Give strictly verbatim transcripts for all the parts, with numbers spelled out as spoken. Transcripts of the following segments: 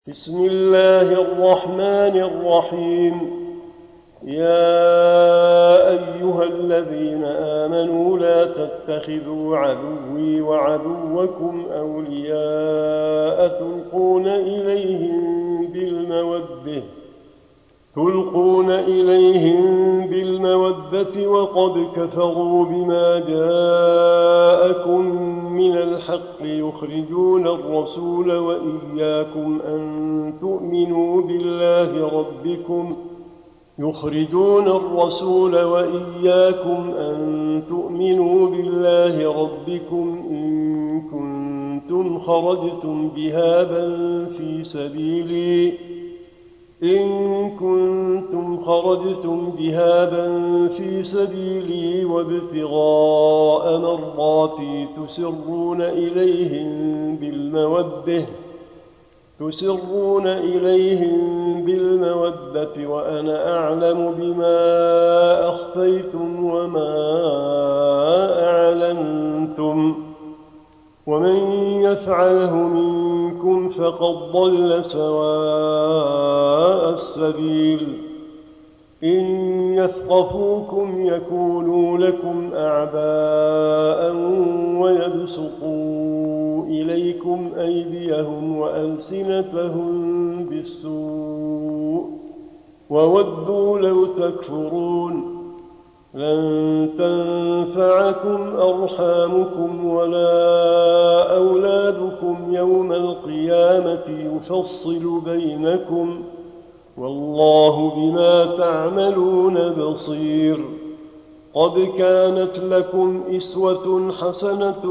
بسم الله الرحمن الرحيم. يا أيها الذين آمنوا لا تتخذوا عدوي وعدوكم أولياء تلقون إليهم بالمودة تلقون إليهم بالمودة وقد كفروا بما جاءكم من الحق يخرجون الرسول وإياكم أن تؤمنوا بالله ربكم يخرجون الرسول وإياكم أن تؤمنوا بالله ربكم إن كنتم خرجتم جهادا في سبيلي إن كنتم خرجتم جهادا في سبيلي وابتغاء مرضاتي تسرون إليهم بالمودة تسرون إليهم بالمودة وأنا أعلم بما أخفيتم وما أعلنتم ومن يفعله منكم فقد ضل سواء السبيل. إن يثقفوكم يكونوا لكم أعداء ويبسطوا إليكم أيديهم وألسنتهم بالسوء وودوا لو تكفرون. لن تنفعكم أرحامكم ولا أولادكم يوم القيامة يفصل بينكم والله بما تعملون بصير. قد كانت لكم إسوة حسنة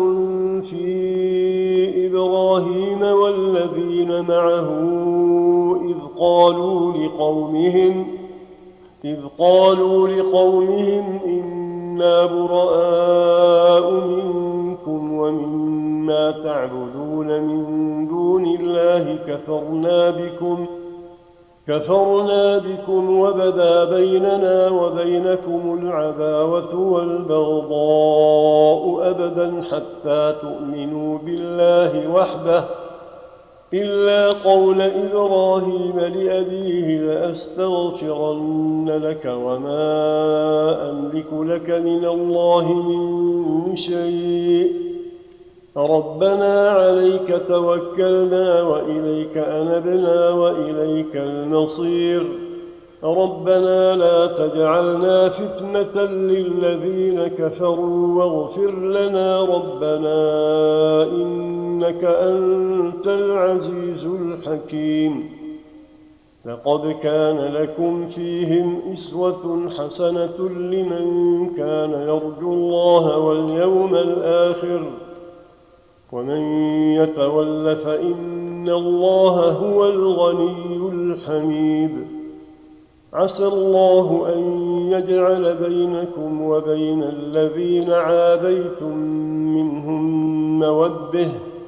في إبراهيم والذين معه إذ قالوا لقومهم إذ قالوا لقومهم إنا براء منكم ومما تعبدون من دون الله كفرنا بكم كفرنا بكم وبدا بيننا وبينكم العداوة والبغضاء أبدا حتى تؤمنوا بالله وحده إلا قول إبراهيم لأبيه لأستغفرن لك وما أملك لك من الله من شيء ربنا عليك توكلنا وإليك أنبنا وإليك المصير. ربنا لا تجعلنا فتنة للذين كفروا واغفر لنا ربنا إنك أنت العزيز الحكيم. لقد كان لكم فيهم أسوة حسنة لمن كان يرجو الله واليوم الآخر ومن يتول فإن الله هو الغني الحميد. عسى الله أن يجعل بينكم وبين الذين عاديتم منهم مودة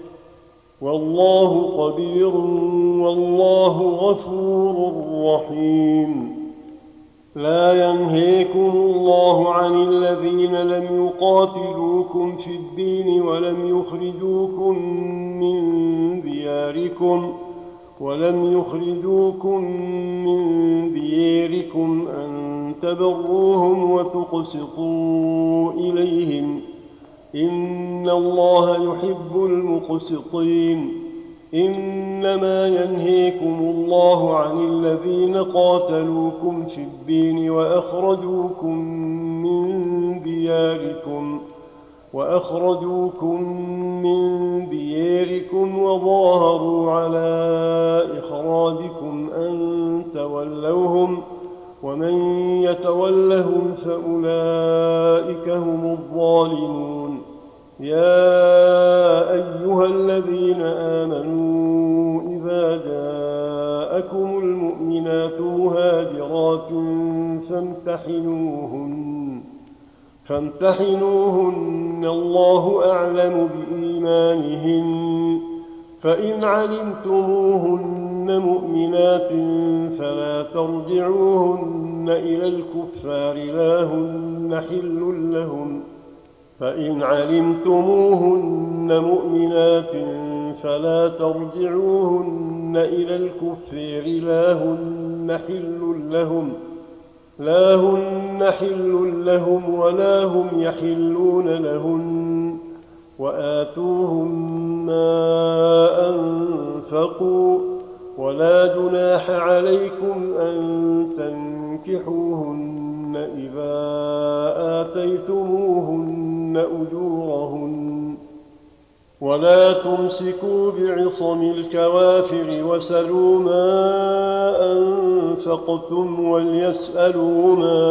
والله قدير والله غفور رحيم. لا ينهيكم الله عن الذين لم يقاتلوكم في الدين ولم يخرجوكم من دياركم ولم يخرجوكم من دياركم أن تبروهم وتقسطوا إليهم إن الله يحب المقسطين. إنما ينهيكم الله عن الذين قاتلوكم في الدين وأخرجوكم من دياركم وأخرجوكم من دياركم وظاهروا على إخراجكم أن تولوهم ومن يتولهم فأولئك هم الظالمون. يا أيها الذين آمنوا إذا جاءكم المؤمنات مهاجرات فامتحنوهن فامتحنوهن الله أعلم بإيمانهن فإن علمتموهن مؤمنات فلا ترجعوهن إلى الكفار لا هن حل لهم فإن علمتموهن مؤمنات فلا ترجعوهن إلى الكفار لا هن حل لهم لا هن حل لهم ولا هم يحلون لهن وآتوهم ما أنفقوا ولا جناح عليكم أن تنكحوهن إذا آتيتموهن أجورهن ولا تمسكوا بعصم الكوافر وسلوا ما أنفقتم وليسألوا ما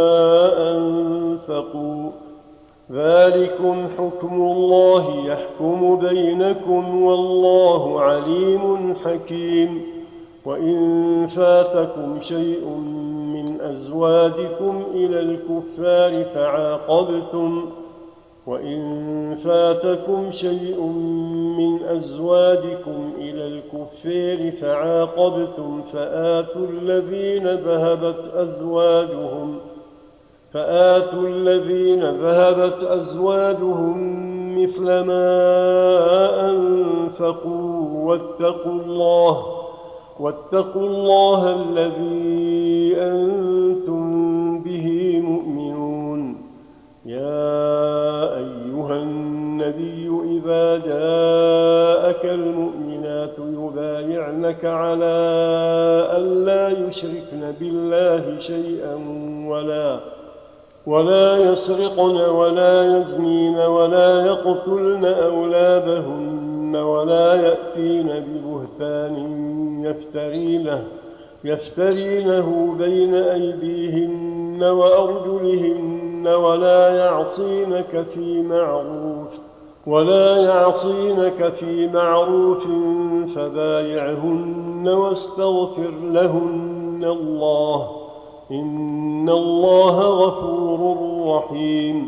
أنفقوا ذلكم حكم الله يحكم بينكم والله عليم حكيم. وإن فاتكم شيء من أزواجكم إلى الكفار فعاقبتم وإن فاتكم شيء من أزواجكم إلى الكفار فعاقبتم فآتوا الذين ذهبت أزواجهم فآتوا الذين ذهبت أزواجهم مثل ما أنفقوا واتقوا الله واتقوا الله الذي أنتم به مؤمنون. يا أيها النبي إذا جاءك المؤمنات يبايعنك على ألا يشركن بالله شيئا ولا ولا يسرقن ولا يزنين ولا يقتلن أولادهن ولا يأتين ببهتان يفترينه, يفترينه بين أيديهن وأرجلهن ولا يعصينك في معروف ولا يعصينك في معروف فبايعهن واستغفر لهن الله إن الله غفور رحيم.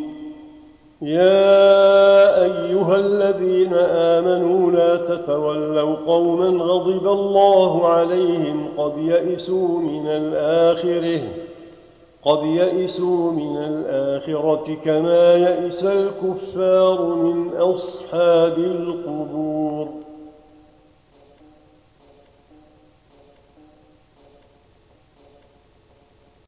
يا أيها الذين آمنوا لا تتولوا قوما غضب الله عليهم قد يئسوا من الآخرة قد يئسوا من الآخرة كما يئس الكفار من أصحاب القبور.